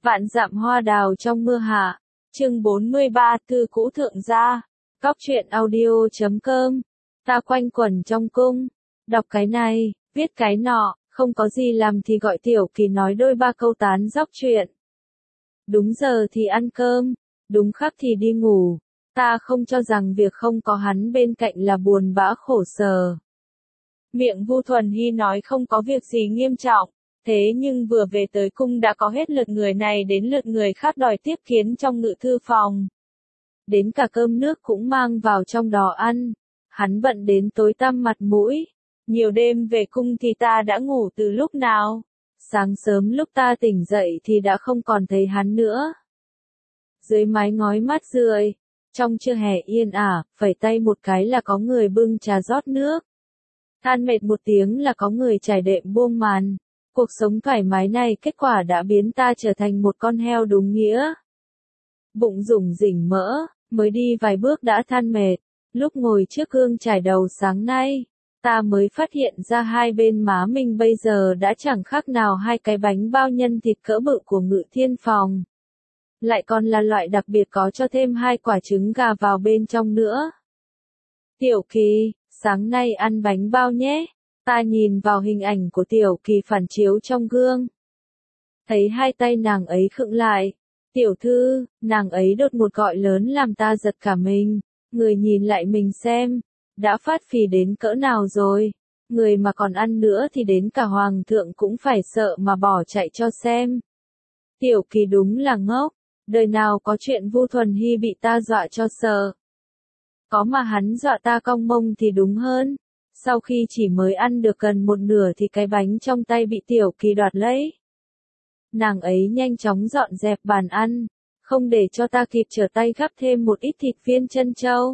Vạn dặm hoa đào trong mưa hạ. Chương 43 Thư cũ thượng gia. Góc truyện audio.com. Ta quanh quẩn trong cung. Đọc cái này, viết cái nọ, không có gì làm thì gọi Tiểu Kỳ nói đôi ba câu tán dóc chuyện. Đúng giờ thì ăn cơm, đúng khắc thì đi ngủ. Ta không cho rằng việc không có hắn bên cạnh là buồn bã khổ sở. Miệng Vu Thuần Hy nói không có việc gì nghiêm trọng. Thế nhưng vừa về tới cung đã có hết lượt người này đến lượt người khác đòi tiếp kiến trong ngự thư phòng. Đến cả cơm nước cũng mang vào trong đó ăn. Hắn bận đến tối tăm mặt mũi. Nhiều đêm về cung thì ta đã ngủ từ lúc nào? Sáng sớm lúc ta tỉnh dậy thì đã không còn thấy hắn nữa. Dưới mái ngói mát rượi, trong trưa hè yên ả, phẩy tay một cái là có người bưng trà rót nước. Than mệt một tiếng là có người trải đệm buông màn. Cuộc sống thoải mái này kết quả đã biến ta trở thành một con heo đúng nghĩa. Bụng rủng rỉnh mỡ, mới đi vài bước đã than mệt. Lúc ngồi trước gương chải đầu sáng nay, ta mới phát hiện ra hai bên má mình bây giờ đã chẳng khác nào hai cái bánh bao nhân thịt cỡ bự của Ngự Thiên Phòng. Lại còn là loại đặc biệt có cho thêm 2 quả trứng gà vào bên trong nữa. Tiểu Kỳ, sáng nay ăn bánh bao nhé. Ta nhìn vào hình ảnh của Tiểu Kỳ phản chiếu trong gương. Thấy hai tay nàng ấy khựng lại. Tiểu thư, nàng ấy đột một gọi lớn làm ta giật cả mình. Người nhìn lại mình xem, đã phát phì đến cỡ nào rồi. Người mà còn ăn nữa thì đến cả hoàng thượng cũng phải sợ mà bỏ chạy cho xem. Tiểu Kỳ đúng là ngốc, đời nào có chuyện Vu Thuần Hy bị ta dọa cho sợ. Có mà hắn dọa ta cong mông thì đúng hơn. Sau khi chỉ mới ăn được gần một nửa thì cái bánh trong tay bị Tiểu Kỳ đoạt lấy. Nàng ấy nhanh chóng dọn dẹp bàn ăn, không để cho ta kịp trở tay gắp thêm một ít thịt viên trân châu.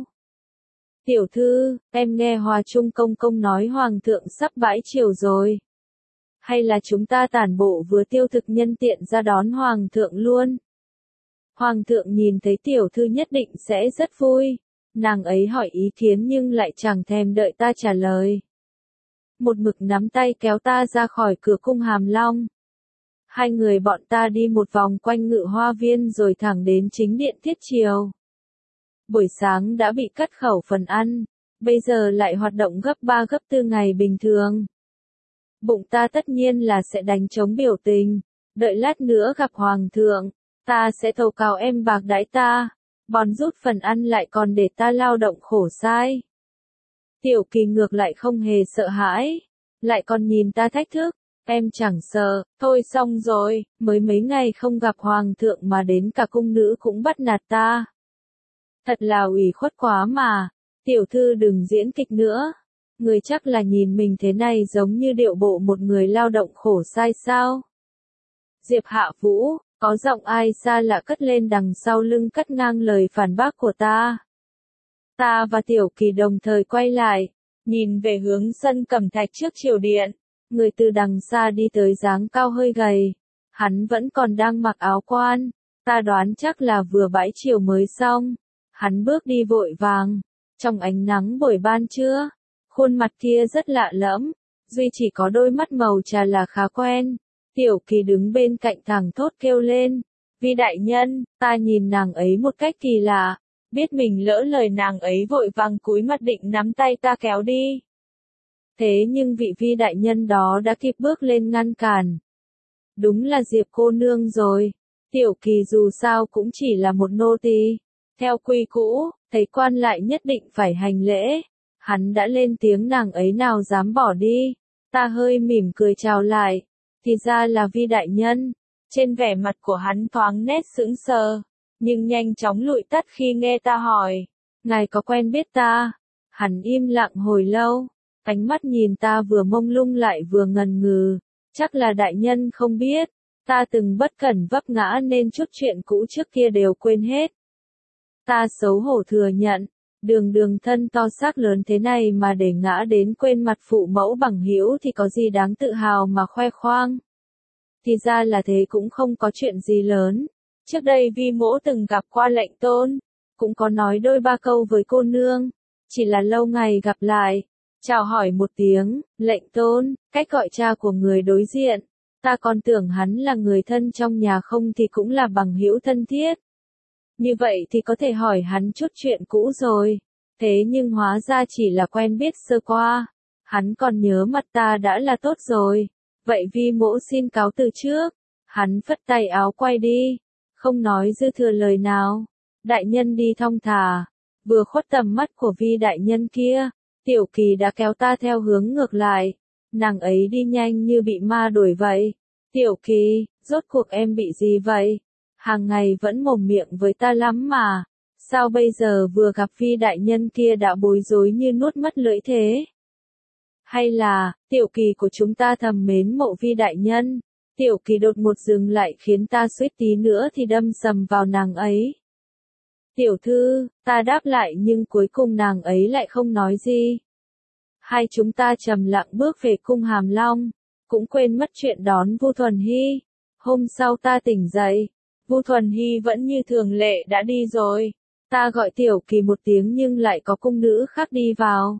Tiểu thư, em nghe Hòa Trung công công nói hoàng thượng sắp bãi triều rồi. Hay là chúng ta tản bộ vừa tiêu thực nhân tiện ra đón hoàng thượng luôn. Hoàng thượng nhìn thấy tiểu thư nhất định sẽ rất vui. Nàng ấy hỏi ý kiến nhưng lại chẳng thèm đợi ta trả lời. Một mực nắm tay kéo ta ra khỏi cửa cung Hàm Long. Hai người bọn ta đi một vòng quanh Ngự Hoa Viên rồi thẳng đến chính điện Thiết Triều. Buổi sáng đã bị cắt khẩu phần ăn, bây giờ lại hoạt động gấp 3 gấp 4 ngày bình thường. Bụng ta tất nhiên là sẽ đánh trống biểu tình, đợi lát nữa gặp hoàng thượng, ta sẽ tâu cào em bạc đãi ta. Bòn rút phần ăn lại còn để ta lao động khổ sai. Tiểu Kỳ ngược lại không hề sợ hãi, lại còn nhìn ta thách thức, em chẳng sợ, thôi xong rồi, mới mấy ngày không gặp hoàng thượng mà đến cả cung nữ cũng bắt nạt ta. Thật là ủy khuất quá mà, tiểu thư đừng diễn kịch nữa, người chắc là nhìn mình thế này giống như điệu bộ một người lao động khổ sai sao. Diệp Hạ Vũ. Có giọng ai xa lạ cất lên đằng sau lưng cắt ngang lời phản bác của ta. Ta và Tiểu Kỳ đồng thời quay lại, nhìn về hướng sân cẩm thạch trước triều điện. Người từ đằng xa đi tới dáng cao hơi gầy. Hắn vẫn còn đang mặc áo quan. Ta đoán chắc là vừa bãi triều mới xong. Hắn bước đi vội vàng. Trong ánh nắng buổi ban trưa. Khuôn mặt kia rất lạ lẫm. Duy chỉ có đôi mắt màu trà là khá quen. Tiểu Kỳ đứng bên cạnh thẳng thốt kêu lên. Vi đại nhân, ta nhìn nàng ấy một cách kỳ lạ. Biết mình lỡ lời nàng ấy vội vàng cúi mặt định nắm tay ta kéo đi. Thế nhưng vị vi đại nhân đó đã kịp bước lên ngăn cản. Đúng là Diệp cô nương rồi. Tiểu Kỳ dù sao cũng chỉ là một nô tỳ. Theo quy cũ, thấy quan lại nhất định phải hành lễ. Hắn đã lên tiếng nàng ấy nào dám bỏ đi. Ta hơi mỉm cười chào lại. Thì ra là vi đại nhân. Trên vẻ mặt của hắn thoáng nét sững sờ, nhưng nhanh chóng lụi tắt khi nghe ta hỏi, ngài có quen biết ta? Hắn im lặng hồi lâu, ánh mắt nhìn ta vừa mông lung lại vừa ngần ngừ, chắc là đại nhân không biết, ta từng bất cẩn vấp ngã nên chút chuyện cũ trước kia đều quên hết. Ta xấu hổ thừa nhận, đường thân to xác lớn thế này mà để ngã đến quên mặt phụ mẫu bằng hữu thì có gì đáng tự hào mà khoe khoang. Thì ra là thế cũng không có chuyện gì lớn. Trước đây Vi mỗ từng gặp qua lệnh tôn, cũng có nói đôi ba câu với cô nương, chỉ là lâu ngày gặp lại, chào hỏi một tiếng, lệnh tôn, cách gọi cha của người đối diện, Ta còn tưởng hắn là người thân trong nhà không thì cũng là bằng hữu thân thiết. Như vậy thì có thể hỏi hắn chút chuyện cũ rồi. Thế nhưng hóa ra chỉ là quen biết sơ qua. Hắn còn nhớ mặt ta đã là tốt rồi. Vậy Vi Mỗ xin cáo từ trước. Hắn phất tay áo quay đi. Không nói dư thừa lời nào. Đại nhân đi thong thả. Vừa khuất tầm mắt của Vi đại nhân kia. Tiểu Kỳ đã kéo ta theo hướng ngược lại. Nàng ấy đi nhanh như bị ma đuổi vậy. Tiểu Kỳ, rốt cuộc em bị gì vậy? Hàng ngày vẫn mồm miệng với ta lắm mà. Sao bây giờ vừa gặp Vi đại nhân kia đã bối rối như nuốt mất lưỡi thế? Hay là, Tiểu Kỳ của chúng ta thầm mến mộ Vi đại nhân? Tiểu Kỳ đột một dừng lại khiến ta suýt tí nữa thì đâm sầm vào nàng ấy. Tiểu thư, ta đáp lại nhưng cuối cùng nàng ấy lại không nói gì. Hai chúng ta trầm lặng bước về cung Hàm Long, cũng quên mất chuyện đón Vu Thuần Hy. Hôm sau ta tỉnh dậy, Vu Thuần Hy vẫn như thường lệ đã đi rồi. Ta gọi Tiểu Kỳ một tiếng nhưng lại có cung nữ khác đi vào.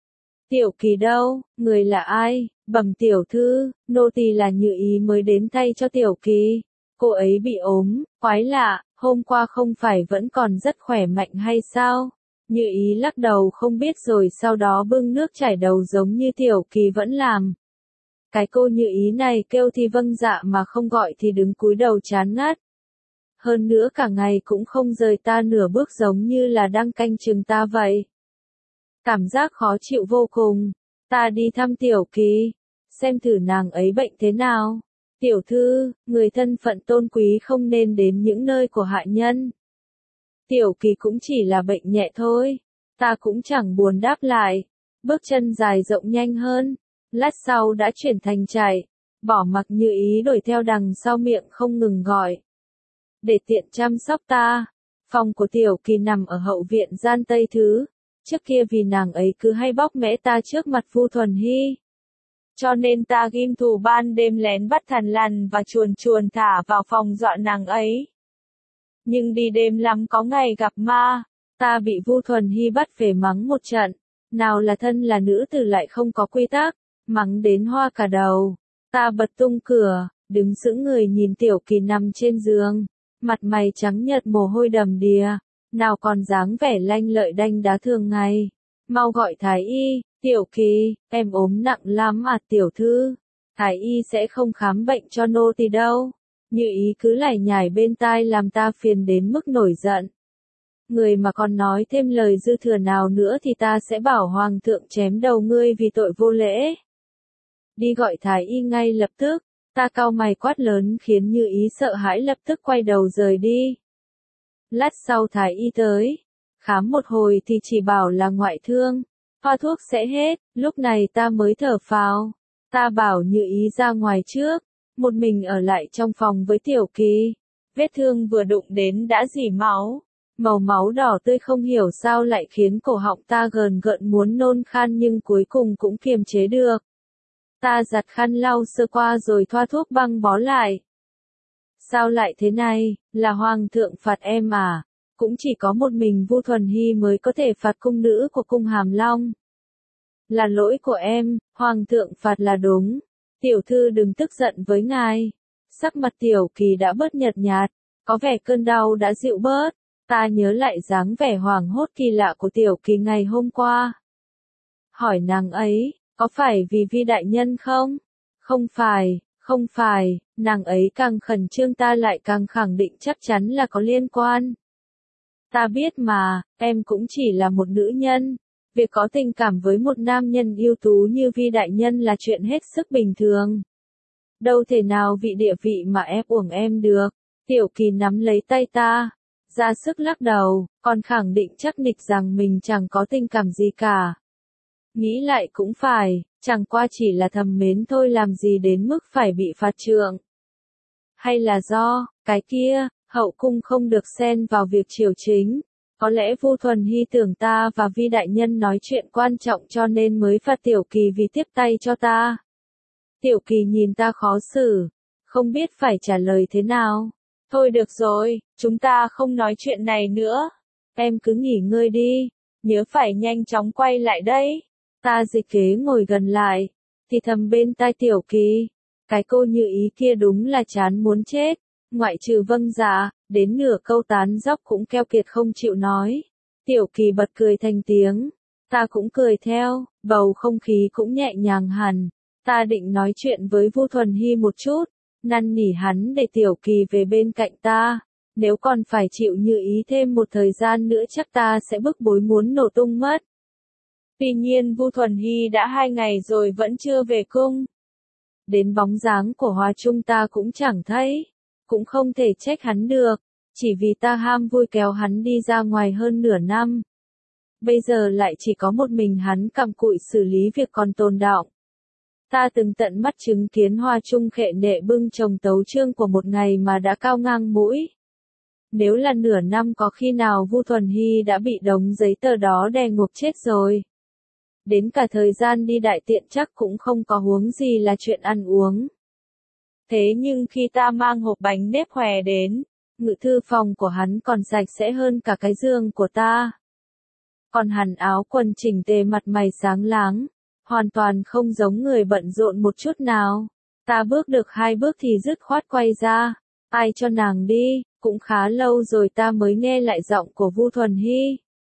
Tiểu Kỳ đâu, người là ai? Bẩm tiểu thư, nô tỳ là Như Ý mới đến thay cho Tiểu Kỳ. Cô ấy bị ốm, quái lạ, hôm qua không phải vẫn còn rất khỏe mạnh hay sao? Như Ý lắc đầu không biết rồi sau đó bưng nước chảy đầu giống như Tiểu Kỳ vẫn làm. Cái cô Như Ý này kêu thì vâng dạ mà không gọi thì đứng cúi đầu chán ngắt. Hơn nữa cả ngày cũng không rời ta nửa bước giống như là đang canh chừng ta vậy. Cảm giác khó chịu vô cùng. Ta đi thăm Tiểu Kỳ, xem thử nàng ấy bệnh thế nào. Tiểu thư, người thân phận tôn quý không nên đến những nơi của hạ nhân. Tiểu Kỳ cũng chỉ là bệnh nhẹ thôi. Ta cũng chẳng buồn đáp lại. Bước chân dài rộng nhanh hơn. Lát sau đã chuyển thành chạy. Bỏ mặc Như Ý đuổi theo đằng sau miệng không ngừng gọi. Để tiện chăm sóc ta. Phòng của Tiểu Kỳ nằm ở hậu viện gian Tây Thứ. Trước kia vì nàng ấy cứ hay bóc mẽ ta trước mặt Vu Thuần Hy. Cho nên ta ghim thù ban đêm lén bắt thằn lằn và chuồn chuồn thả vào phòng dọa nàng ấy. Nhưng đi đêm lắm có ngày gặp ma, ta bị Vu Thuần Hy bắt về mắng một trận. Nào là thân là nữ tử lại không có quy tắc, mắng đến hoa cả đầu. Ta bật tung cửa, đứng sững người nhìn Tiểu Kỳ nằm trên giường, mặt mày trắng nhợt mồ hôi đầm đìa, nào còn dáng vẻ lanh lợi đanh đá thường ngày. Mau gọi Thái y. Tiểu Kỳ, em ốm nặng lắm à tiểu thư? Thái y sẽ không khám bệnh cho nô tỳ đâu. Như Ý cứ lải nhải bên tai làm ta phiền đến mức nổi giận. Người mà còn nói thêm lời dư thừa nào nữa thì ta sẽ bảo hoàng thượng chém đầu ngươi vì tội vô lễ. Đi gọi Thái y ngay lập tức. Ta cau mày quát lớn khiến Như Ý sợ hãi lập tức quay đầu rời đi. Lát sau Thái y tới. Khám một hồi thì chỉ bảo là ngoại thương. Hoa thuốc sẽ hết, lúc này ta mới thở phào. Ta bảo Như Ý ra ngoài trước, một mình ở lại trong phòng với Tiểu Kỳ. Vết thương vừa đụng đến đã rỉ máu, màu máu đỏ tươi không hiểu sao lại khiến cổ họng ta gờn gợn muốn nôn khan nhưng cuối cùng cũng kiềm chế được. Ta giặt khăn lau sơ qua rồi thoa thuốc băng bó lại. Sao lại thế này, là hoàng thượng phạt em à? Cũng chỉ có một mình Vu Thuần Hy mới có thể phạt cung nữ của cung Hàm Long. Là lỗi của em, hoàng thượng phạt là đúng. Tiểu thư đừng tức giận với ngài. Sắc mặt Tiểu Kỳ đã bớt nhợt nhạt, có vẻ cơn đau đã dịu bớt. Ta nhớ lại dáng vẻ hoảng hốt kỳ lạ của Tiểu Kỳ ngày hôm qua. Hỏi nàng ấy, có phải vì Vi đại nhân không? Không phải, nàng ấy càng khẩn trương ta lại càng khẳng định chắc chắn là có liên quan. Ta biết mà, em cũng chỉ là một nữ nhân. Việc có tình cảm với một nam nhân ưu tú như Vi đại nhân là chuyện hết sức bình thường. Đâu thể nào vị địa vị mà ép uổng em được. Tiểu Kỳ nắm lấy tay ta, ra sức lắc đầu, còn khẳng định chắc nịch rằng mình chẳng có tình cảm gì cả. Nghĩ lại cũng phải, chẳng qua chỉ là thầm mến thôi làm gì đến mức phải bị phạt trượng. Hay là do, cái kia, hậu cung không được xen vào việc triều chính. Có lẽ Vu Thuần Hy tưởng ta và Vi đại nhân nói chuyện quan trọng cho nên mới phạt Tiểu Kỳ vì tiếp tay cho ta. Tiểu Kỳ nhìn ta khó xử, không biết phải trả lời thế nào. Thôi được rồi, chúng ta không nói chuyện này nữa. Em cứ nghỉ ngơi đi, nhớ phải nhanh chóng quay lại đấy. Ta dịch kế ngồi gần lại, thì thầm bên tai Tiểu Kỳ. Cái cô Như Ý kia đúng là chán muốn chết, ngoại trừ vâng dạ, đến nửa câu tán dóc cũng keo kiệt không chịu nói. Tiểu Kỳ bật cười thành tiếng, ta cũng cười theo, bầu không khí cũng nhẹ nhàng hẳn. Ta định nói chuyện với Vu Thuần Hy một chút, năn nỉ hắn để Tiểu Kỳ về bên cạnh ta. Nếu còn phải chịu Như Ý thêm một thời gian nữa chắc ta sẽ bức bối muốn nổ tung mất. Tuy nhiên Vu Thuần Hy đã 2 ngày rồi vẫn chưa về cung. Đến bóng dáng của Hòa Trung ta cũng chẳng thấy, cũng không thể trách hắn được, chỉ vì ta ham vui kéo hắn đi ra ngoài hơn nửa năm. Bây giờ lại chỉ có một mình hắn cặm cụi xử lý việc còn tồn đọng. Ta từng tận mắt chứng kiến Hoa Trung khệ nệ bưng chồng tấu chương của một ngày mà đã cao ngang mũi. Nếu là nửa năm có khi nào Vu Thuần Hy đã bị đống giấy tờ đó đè ngộp chết rồi. Đến cả thời gian đi đại tiện chắc cũng không có huống gì là chuyện ăn uống. Thế nhưng khi ta mang hộp bánh nếp hòe đến, ngự thư phòng của hắn còn sạch sẽ hơn cả cái giường của ta. Còn hắn áo quần chỉnh tề mặt mày sáng láng, hoàn toàn không giống người bận rộn một chút nào. Ta bước được 2 bước thì dứt khoát quay ra, ai cho nàng đi, cũng khá lâu rồi ta mới nghe lại giọng của Vu Thuần Hy.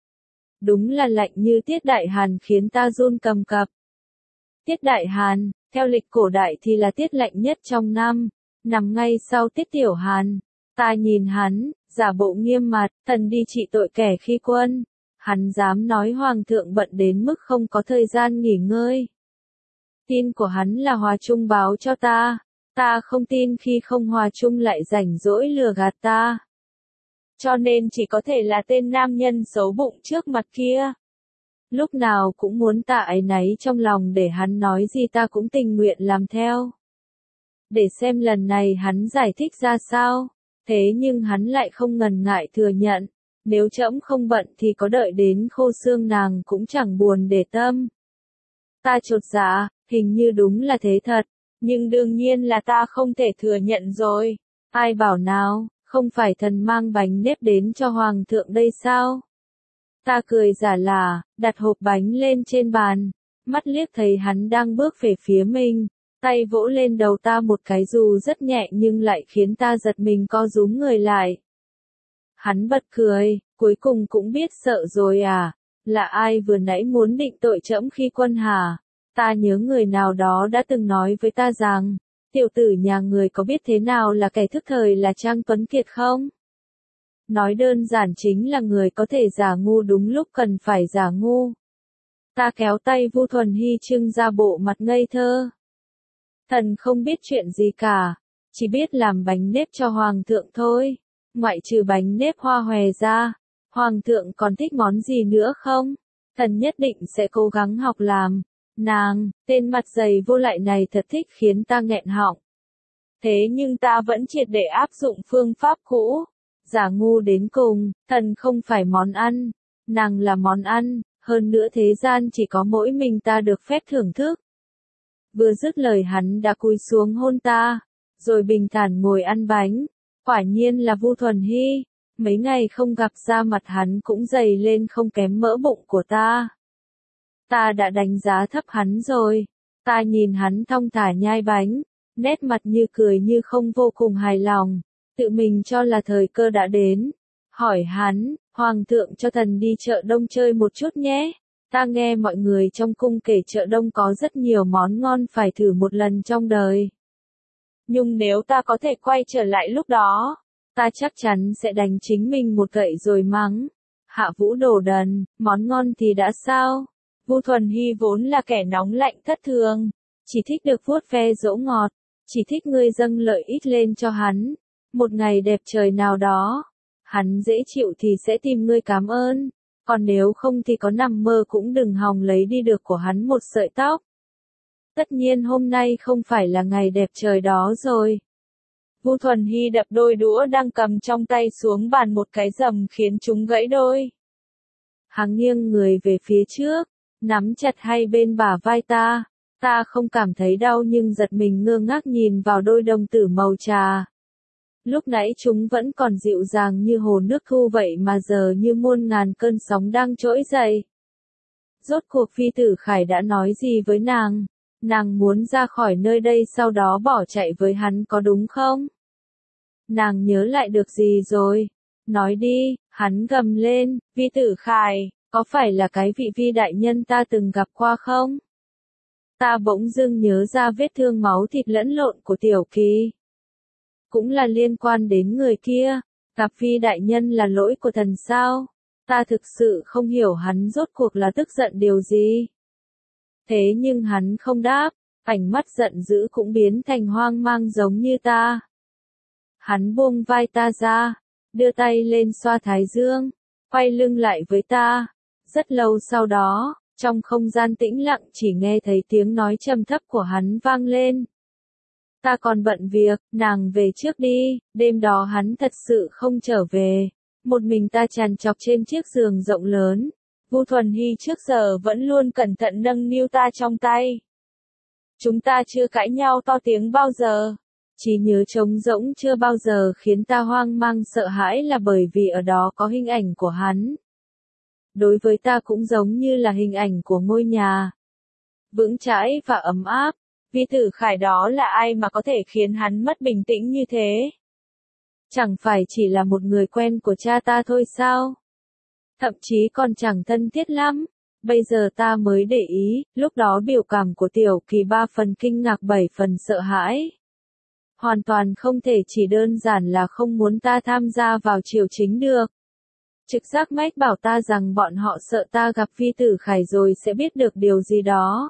Đúng là lạnh như Tiết Đại Hàn khiến ta run cầm cập. Tiết Đại Hàn, theo lịch cổ đại thì là tiết lạnh nhất trong năm, nằm ngay sau Tiết Tiểu Hàn. Ta nhìn hắn, giả bộ nghiêm mặt, thần đi trị tội kẻ khi quân. Hắn dám nói hoàng thượng bận đến mức không có thời gian nghỉ ngơi. Tin của hắn là Hòa Trung báo cho ta. Ta không tin khi không Hòa Trung lại rảnh rỗi lừa gạt ta. Cho nên chỉ có thể là tên nam nhân xấu bụng trước mặt kia. Lúc nào cũng muốn ta áy náy trong lòng để hắn nói gì ta cũng tình nguyện làm theo. Để xem lần này hắn giải thích ra sao. Thế nhưng hắn lại không ngần ngại thừa nhận. Nếu trẫm không bận thì có đợi đến khô xương nàng cũng chẳng buồn để tâm. Ta chột dạ, hình như đúng là thế thật. Nhưng đương nhiên là ta không thể thừa nhận rồi. Ai bảo nào, không phải thần mang bánh nếp đến cho hoàng thượng đây sao? Ta cười giả là, đặt hộp bánh lên trên bàn, mắt liếc thấy hắn đang bước về phía mình, tay vỗ lên đầu ta một cái dù rất nhẹ nhưng lại khiến ta giật mình co rúm người lại. Hắn bật cười, cuối cùng cũng biết sợ rồi à, là ai vừa nãy muốn định tội trẫm khi quân hả? Ta nhớ người nào đó đã từng nói với ta rằng, tiểu tử nhà người có biết thế nào là kẻ thức thời là Trang Tuấn Kiệt không? Nói đơn giản chính là người có thể giả ngu đúng lúc cần phải giả ngu. Ta kéo tay Vu Thuần Hy trưng ra bộ mặt ngây thơ. Thần không biết chuyện gì cả, chỉ biết làm bánh nếp cho hoàng thượng thôi. Ngoại trừ bánh nếp hoa hòe ra, hoàng thượng còn thích món gì nữa không? Thần nhất định sẽ cố gắng học làm. Nàng, tên mặt dày vô lại này thật thích khiến ta nghẹn họng. Thế nhưng ta vẫn triệt để áp dụng phương pháp cũ. Giả ngu đến cùng, thần không phải món ăn, nàng là món ăn, hơn nữa thế gian chỉ có mỗi mình ta được phép thưởng thức. Vừa dứt lời hắn đã cúi xuống hôn ta, rồi bình thản ngồi ăn bánh. Quả nhiên là Vu Thuần Hy, mấy ngày không gặp da mặt hắn cũng dày lên không kém mỡ bụng của ta. Ta đã đánh giá thấp hắn rồi. Ta nhìn hắn thong thả nhai bánh, nét mặt như cười như không vô cùng hài lòng, tự mình cho là thời cơ đã đến. Hỏi hắn, hoàng thượng cho thần đi chợ đông chơi một chút nhé. Ta nghe mọi người trong cung kể chợ đông có rất nhiều món ngon phải thử một lần trong đời. Nhưng nếu ta có thể quay trở lại lúc đó, ta chắc chắn sẽ đánh chính mình một gậy rồi mắng. Hạ Vũ đồ đần, món ngon thì đã sao? Vu Thuần Hy vốn là kẻ nóng lạnh thất thường, chỉ thích được vuốt ve dỗ ngọt, chỉ thích ngươi dâng lợi ích lên cho hắn. Một ngày đẹp trời nào đó, hắn dễ chịu thì sẽ tìm ngươi cảm ơn, còn nếu không thì có nằm mơ cũng đừng hòng lấy đi được của hắn một sợi tóc. Tất nhiên hôm nay không phải là ngày đẹp trời đó rồi. Vu Thuần Hy đập đôi đũa đang cầm trong tay xuống bàn một cái rầm khiến chúng gãy đôi. Hắn nghiêng người về phía trước, nắm chặt hai bên bả vai ta. Ta không cảm thấy đau nhưng giật mình ngơ ngác nhìn vào đôi đồng tử màu trà. Lúc nãy chúng vẫn còn dịu dàng như hồ nước thu vậy mà giờ như muôn ngàn cơn sóng đang trỗi dậy. Rốt cuộc phi tử Khải đã nói gì với nàng? Nàng muốn ra khỏi nơi đây sau đó bỏ chạy với hắn có đúng không? Nàng nhớ lại được gì rồi? Nói đi, hắn gầm lên, Vi Tử Khải, có phải là cái vị Vi đại nhân ta từng gặp qua không? Ta bỗng dưng nhớ ra vết thương máu thịt lẫn lộn của Tiểu Kỳ. Cũng là liên quan đến người kia, gặp Vi đại nhân là lỗi của thần sao? Ta thực sự không hiểu hắn rốt cuộc là tức giận điều gì. Thế nhưng hắn không đáp, ánh mắt giận dữ cũng biến thành hoang mang giống như ta. Hắn buông vai ta ra, đưa tay lên xoa thái dương, quay lưng lại với ta. Rất lâu sau đó, trong không gian tĩnh lặng chỉ nghe thấy tiếng nói trầm thấp của hắn vang lên. Ta còn bận việc, nàng về trước đi. Đêm đó hắn thật sự không trở về. Một mình ta trằn trọc trên chiếc giường rộng lớn. Vu Thuần Hy trước giờ vẫn luôn cẩn thận nâng niu ta trong tay. Chúng ta chưa cãi nhau to tiếng bao giờ. Trí nhớ trống rỗng chưa bao giờ khiến ta hoang mang sợ hãi là bởi vì ở đó có hình ảnh của hắn. Đối với ta cũng giống như là hình ảnh của ngôi nhà. Vững chãi và ấm áp. Vi Tử Khải đó là ai mà có thể khiến hắn mất bình tĩnh như thế? Chẳng phải chỉ là một người quen của cha ta thôi sao? Thậm chí còn chẳng thân thiết lắm. Bây giờ ta mới để ý, lúc đó biểu cảm của Tiểu Kỳ 3 phần kinh ngạc 7 phần sợ hãi. Hoàn toàn không thể chỉ đơn giản là không muốn ta tham gia vào triều chính được. Trực giác mách bảo ta rằng bọn họ sợ ta gặp Vi Tử Khải rồi sẽ biết được điều gì đó.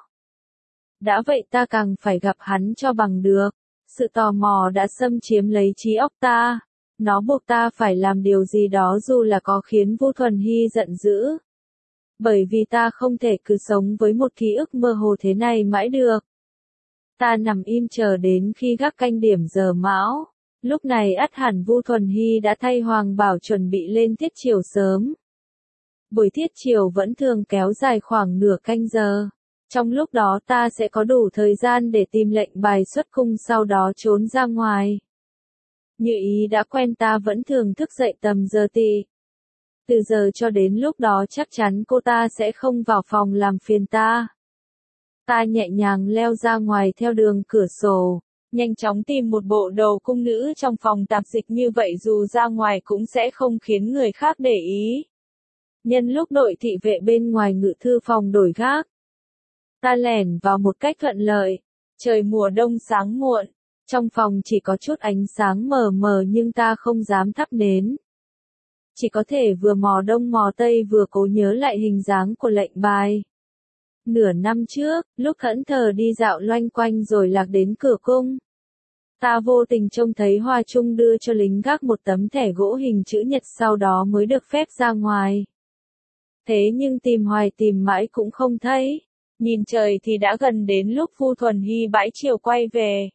Đã vậy ta càng phải gặp hắn cho bằng được. Sự tò mò đã xâm chiếm lấy trí óc ta. Nó buộc ta phải làm điều gì đó dù là có khiến Vu Thuần Hy giận dữ. Bởi vì ta không thể cứ sống với một ký ức mơ hồ thế này mãi được. Ta nằm im chờ đến khi gác canh điểm giờ mão. Lúc này ắt hẳn Vu Thuần Hy đã thay Hoàng Bảo chuẩn bị lên tiết chiều sớm. Buổi tiết chiều vẫn thường kéo dài khoảng nửa canh giờ. Trong lúc đó ta sẽ có đủ thời gian để tìm lệnh bài xuất cung sau đó trốn ra ngoài. Như ý đã quen ta vẫn thường thức dậy tầm giờ tỵ. Từ giờ cho đến lúc đó chắc chắn cô ta sẽ không vào phòng làm phiền ta. Ta nhẹ nhàng leo ra ngoài theo đường cửa sổ, nhanh chóng tìm một bộ đồ cung nữ trong phòng tạp dịch như vậy dù ra ngoài cũng sẽ không khiến người khác để ý. Nhân lúc đội thị vệ bên ngoài ngự thư phòng đổi gác, ta lẻn vào một cách thuận lợi. Trời mùa đông sáng muộn, trong phòng chỉ có chút ánh sáng mờ mờ nhưng ta không dám thắp nến. Chỉ có thể vừa mò đông mò tây vừa cố nhớ lại hình dáng của lệnh bài. Nửa năm trước, lúc thẫn thờ đi dạo loanh quanh rồi lạc đến cửa cung. Ta vô tình trông thấy Hoa Trung đưa cho lính gác một tấm thẻ gỗ hình chữ nhật sau đó mới được phép ra ngoài. Thế nhưng tìm hoài tìm mãi cũng không thấy. Nhìn trời thì đã gần đến lúc Vu Thuần Hy bãi chiều quay về.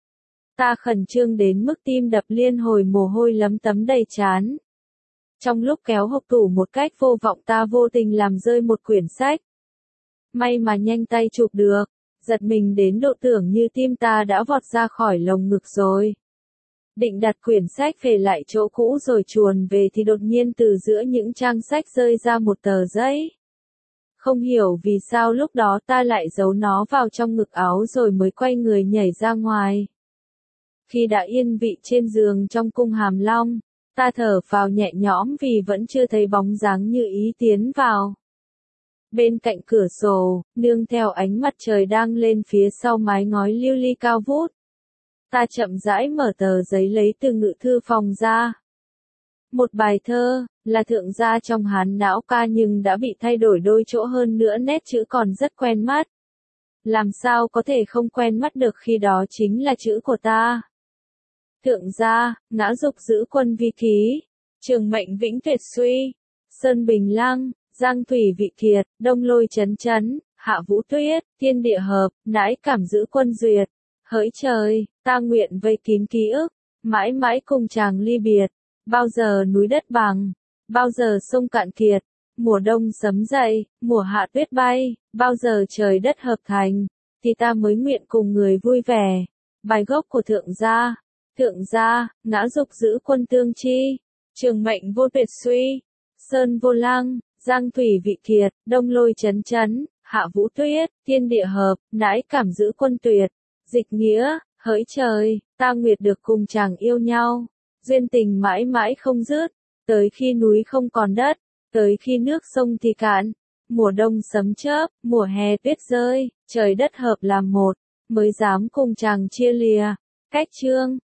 Ta khẩn trương đến mức tim đập liên hồi mồ hôi lấm tấm đầy trán. Trong lúc kéo hộc tủ một cách vô vọng ta vô tình làm rơi một quyển sách. May mà nhanh tay chụp được, giật mình đến độ tưởng như tim ta đã vọt ra khỏi lồng ngực rồi. Định đặt quyển sách về lại chỗ cũ rồi chuồn về thì đột nhiên từ giữa những trang sách rơi ra một tờ giấy. Không hiểu vì sao lúc đó ta lại giấu nó vào trong ngực áo rồi mới quay người nhảy ra ngoài. Khi đã yên vị trên giường trong cung Hàm Long, ta thở phào nhẹ nhõm vì vẫn chưa thấy bóng dáng Như Ý tiến vào. Bên cạnh cửa sổ, nương theo ánh mặt trời đang lên phía sau mái ngói lưu ly cao vút. Ta chậm rãi mở tờ giấy lấy từ ngự thư phòng ra. Một bài thơ, là thượng gia trong Hán não ca nhưng đã bị thay đổi đôi chỗ hơn nữa nét chữ còn rất quen mắt. Làm sao có thể không quen mắt được khi đó chính là chữ của ta. Thượng gia, ngã dục giữ quân vi ký, trường mệnh vĩnh tuyệt suy, sơn bình lăng, giang thủy vị kiệt, đông lôi chấn chấn, hạ vũ tuyết, thiên địa hợp, nãi cảm giữ quân duyệt. Hỡi trời, ta nguyện vây kín ký ức, mãi mãi cùng chàng ly biệt. Bao giờ núi đất bằng, bao giờ sông cạn kiệt, mùa đông sấm dậy, mùa hạ tuyết bay, bao giờ trời đất hợp thành, thì ta mới nguyện cùng người vui vẻ. Bài gốc của Thượng gia, ngã dục giữ quân tương chi, trường mệnh vô tuyệt suy, sơn vô lăng, giang thủy vị kiệt, đông lôi chấn chấn, Hạ Vũ Tuyết, thiên địa hợp, nãi cảm giữ quân tuyệt. Dịch nghĩa, hỡi trời, ta nguyệt được cùng chàng yêu nhau. Duyên tình mãi mãi không dứt, tới khi núi không còn đất, tới khi nước sông thì cạn. Mùa đông sấm chớp, mùa hè tuyết rơi, trời đất hợp làm một, mới dám cùng chàng chia lìa. Cách chương